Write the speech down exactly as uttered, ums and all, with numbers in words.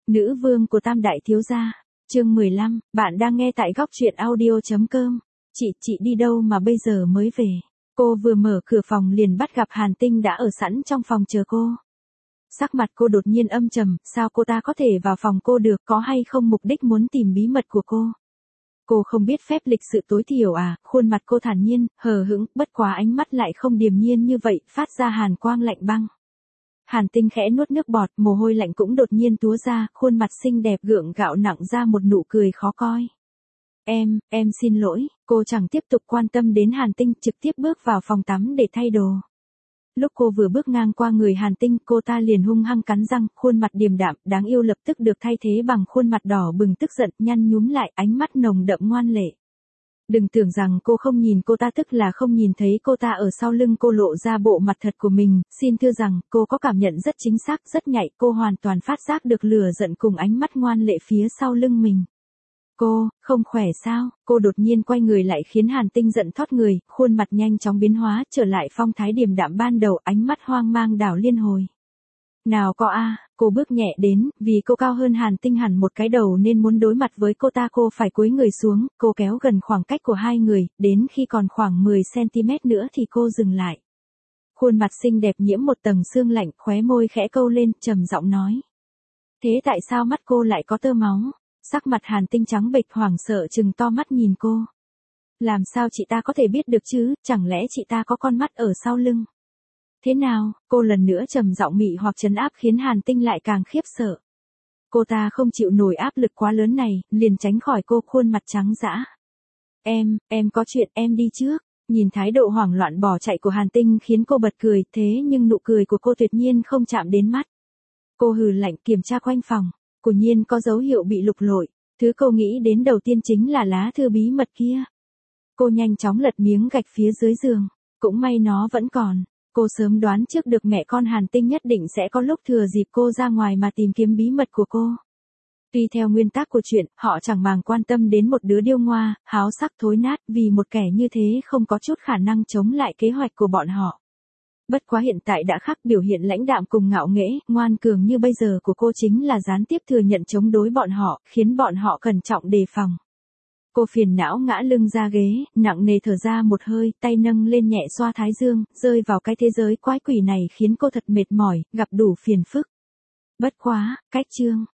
Nữ vương của Tam Đại Thiếu Gia, chương mười lăm, bạn đang nghe tại góc truyện audio.com. Chị, chị đi đâu mà bây giờ mới về? Cô vừa mở cửa phòng liền bắt gặp Hàn Tinh đã ở sẵn trong phòng chờ cô. Sắc mặt cô đột nhiên âm trầm, sao cô ta có thể vào phòng cô được, có hay không mục đích muốn tìm bí mật của cô? Cô không biết phép lịch sự tối thiểu à? Khuôn mặt cô thản nhiên, hờ hững, bất quá ánh mắt lại không điềm nhiên như vậy, phát ra hàn quang lạnh băng. Hàn Tinh khẽ nuốt nước bọt, mồ hôi lạnh cũng đột nhiên túa ra, khuôn mặt xinh đẹp gượng gạo nặng ra một nụ cười khó coi. Em, em xin lỗi, cô chẳng tiếp tục quan tâm đến Hàn Tinh, trực tiếp bước vào phòng tắm để thay đồ. Lúc cô vừa bước ngang qua người Hàn Tinh, cô ta liền hung hăng cắn răng, khuôn mặt điềm đạm, đáng yêu lập tức được thay thế bằng khuôn mặt đỏ bừng tức giận, nhăn nhúm lại, ánh mắt nồng đậm ngoan lệ. Đừng tưởng rằng cô không nhìn cô ta tức là không nhìn thấy cô ta ở sau lưng cô lộ ra bộ mặt thật của mình, xin thưa rằng, cô có cảm nhận rất chính xác, rất nhạy, cô hoàn toàn phát giác được lửa giận cùng ánh mắt ngoan lệ phía sau lưng mình. Cô, không khỏe sao? Cô đột nhiên quay người lại khiến Hàn Tinh giận thót người, khuôn mặt nhanh chóng biến hóa, trở lại phong thái điềm đạm ban đầu, ánh mắt hoang mang đảo liên hồi. Nào có a, cô bước nhẹ đến, vì cô cao hơn Hàn Tinh hẳn một cái đầu nên muốn đối mặt với cô ta cô phải cúi người xuống, cô kéo gần khoảng cách của hai người, đến khi còn khoảng mười xăng-ti-mét nữa thì cô dừng lại. Khuôn mặt xinh đẹp nhiễm một tầng sương lạnh, khóe môi khẽ câu lên, trầm giọng nói. Thế tại sao mắt cô lại có tơ máu? Sắc mặt Hàn Tinh trắng bệch hoảng sợ trừng to mắt nhìn cô. Làm sao chị ta có thể biết được chứ, chẳng lẽ chị ta có con mắt ở sau lưng? Thế nào, cô lần nữa trầm giọng mị hoặc trấn áp khiến Hàn Tinh lại càng khiếp sợ. Cô ta không chịu nổi áp lực quá lớn này, liền tránh khỏi cô, khuôn mặt trắng dã. Em, em có chuyện, em đi trước. Nhìn thái độ hoảng loạn bỏ chạy của Hàn Tinh khiến cô bật cười, thế nhưng nụ cười của cô tuyệt nhiên không chạm đến mắt. Cô hừ lạnh kiểm tra quanh phòng, quả nhiên có dấu hiệu bị lục lọi. Thứ cô nghĩ đến đầu tiên chính là lá thư bí mật kia. Cô nhanh chóng lật miếng gạch phía dưới giường, cũng may nó vẫn còn. Cô sớm đoán trước được mẹ con Hàn Tinh nhất định sẽ có lúc thừa dịp cô ra ngoài mà tìm kiếm bí mật của cô. Tuy theo nguyên tắc của chuyện, họ chẳng màng quan tâm đến một đứa điêu ngoa, háo sắc thối nát, vì một kẻ như thế không có chút khả năng chống lại kế hoạch của bọn họ. Bất quá hiện tại đã khác, biểu hiện lãnh đạm cùng ngạo nghễ, ngoan cường như bây giờ của cô chính là gián tiếp thừa nhận chống đối bọn họ, khiến bọn họ cẩn trọng đề phòng. Cô phiền não ngã lưng ra ghế, nặng nề thở ra một hơi, tay nâng lên nhẹ xoa thái dương, rơi vào cái thế giới quái quỷ này khiến cô thật mệt mỏi, gặp đủ phiền phức. Bất quá, cách chương.